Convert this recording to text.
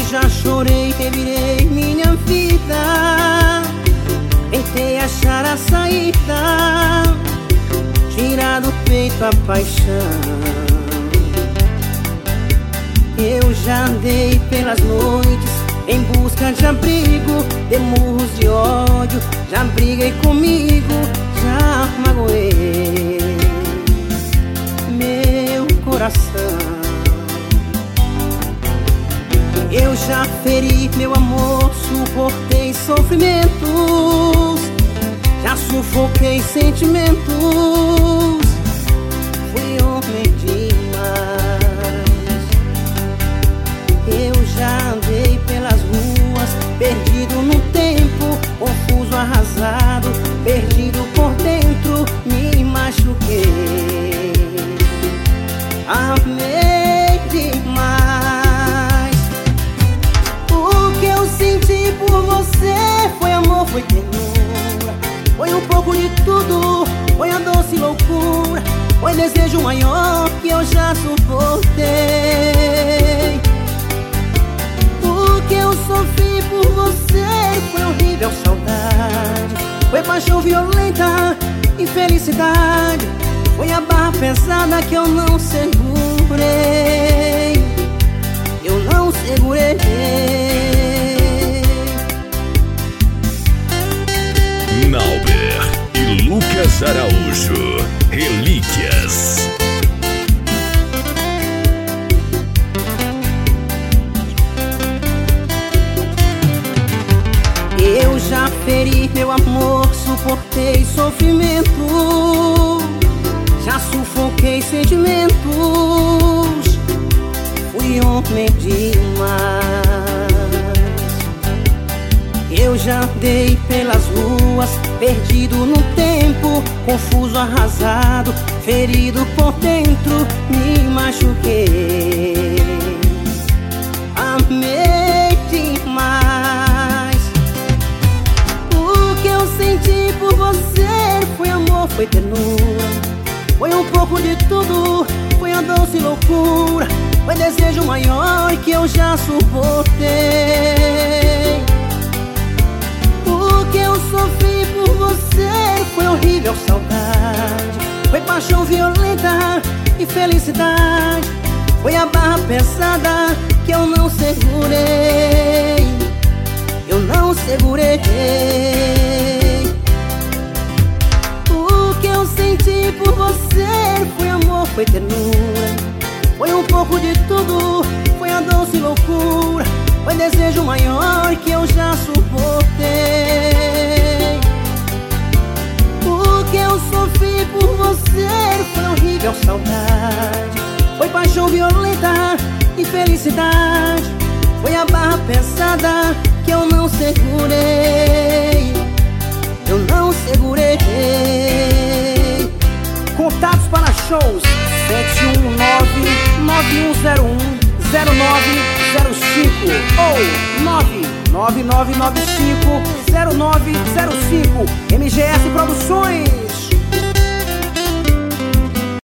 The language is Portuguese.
já chorei, revirei minha vida, tentei achar a saída, tirar do peito a paixão. Eu já andei pelas noites em busca de abrigo, de murros de ódio, já briguei comigo, já magoei meu coração. Eu já feri meu amor, suportei sofrimentos, já sufoquei sentimentos, fui homem demais. Eu já andei pelas ruas, perdido no tempo, confuso, arrasado, perdido por dentro, me machuquei, amei demais. O que eu senti por você foi amor, foi ternura, foi um pouco de tudo, foi a doce loucura, foi desejo maior que eu já suportei. O que eu sofri por você foi horrível saudade, foi paixão violenta, infelicidade, foi a barra pesada que eu não segurei, eu não segurei. Nauber e Lucas Araújo, Relíquias. Eu já feri meu amor, suportei sofrimento, já sufoquei sentimentos, fui homem demais. Eu já andei pelas ruas, perdido no tempo, confuso, arrasado, ferido por dentro, me machuquei, amei demais. O que eu senti por você foi amor, foi ternura, foi um pouco de tudo, foi a doce loucura, foi desejo maior que eu já suportei. O que eu sofri por você foi horrível saudade, foi paixão violenta, infelicidade, foi a barra pesada que eu não segurei, eu não segurei. O que eu senti por você foi amor, foi ternura, foi um pouco de tudo, foi a doce loucura, foi desejo maior que eu já suportei. O que eu sofri por você foi horrível saudade, foi paixão violenta, infelicidade, foi a barra pesada que eu não segurei, eu não segurei. Contatos para shows 719-9101-0905 ou 99995-0905. MGS Produções.